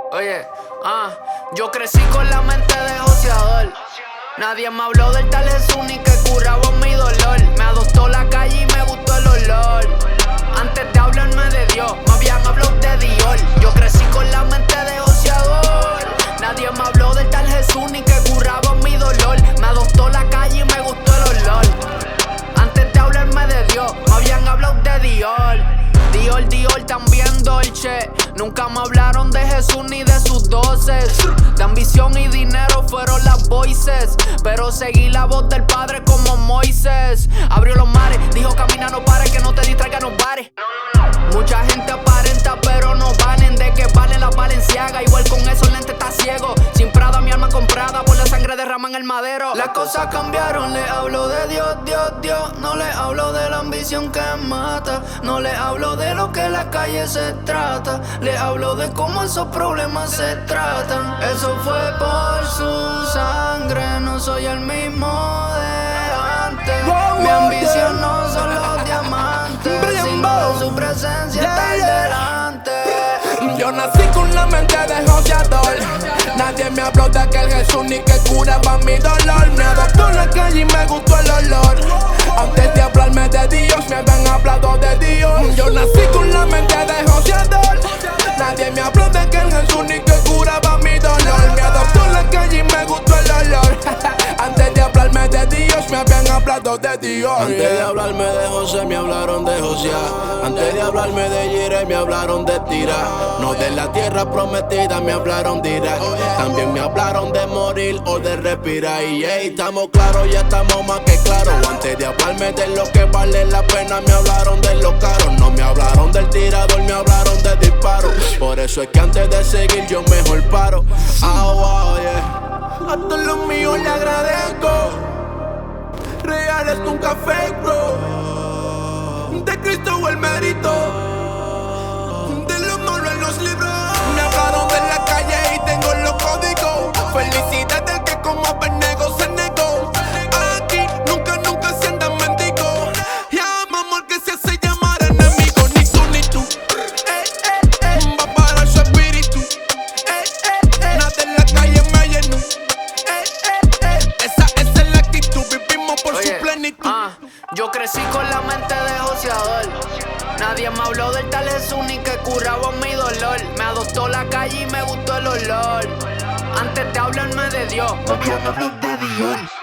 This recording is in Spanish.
Oye, yo crecí con la mente de joseador. Nadie me habló del tal Jesús ni que curaba mi dolor. Me adoptó la calle y me gustó el olor. Antes de hablarme de Dios, me habían hablado de Dior. Yo crecí con la mente de joseador. Nadie me habló del tal Jesús ni que curaba mi dolor. Me adoptó la calle y me gustó el olor. Antes de hablarme de Dios, me habían hablado de Dior. Dior, también Dolce. Nunca me hablaron de Jesús ni de sus doces. De ambición y dinero fueron las voices, pero seguí la voz del Padre como Moisés. Abrió los mares, dijo camina no pares, que no te distraigas, no pares. Mucha gente aparenta pero no valen. De que valen la Balenciaga, igual con esos lentes está ciego. Sin Prada mi alma comprada por la sangre derrama en el madero. Las cosas cambiaron, le hablo de Dios. No le hablo de la ambición que mata. No le hablo de lo que la calle se trata. Le hablo de cómo esos problemas se tratan. Eso fue por su sangre, no soy el mismo de antes. Mi ambición no son los diamantes, sino de su presencia está delante. Yo nací con la mente de joseador. Nadie me habló de aquel Jesús ni que curaba mi dolor. Me adoptó en la calle y me gustó el olor. Antes de hablarme de Dios, me habían hablado de Dios. Yo nací con la mente de joseador. Nadie me habló de aquel Jesús ni que curaba mi dolor. Me adoptó en la calle y me gustó el olor. Antes de hablarme de Dios, me habían hablado de Dios. Antes de hablarme de José, me hablaron de José. Antes de hablarme de Jireh, me hablaron de Tira. No de la tierra prometida, me hablaron de Irak. También me hablaron de morir o de respirar. Y estamos claros, ya estamos más que claros. Antes de hablarme de lo que vale la pena, me hablaron de lo caro. No me hablaron del tirador, me hablaron de disparo. Por eso es que antes de seguir yo mejor paro. A todos los míos le agradezco. Reales nunca fake, bro. De Cristo el mérito. De lo malo en los libros. Me hablaron de la calle y tengo los códigos. Felicidad del que como Abednego se negó. Aquí nunca se anda mendigo. Llamamos al que se hace llamar enemigo. Ni tú ni tú. Va para su espíritu. Nada en la calle me llenó. Esa es la actitud. Vivimos por su plenitud. Yo crecí con la mente de joseador. Nadie me habló del tal Jesús ni que curaba mi dolor. Me adoptó la calle y me gustó el olor. Antes de hablarme de Dios, me habían hablado de Dios.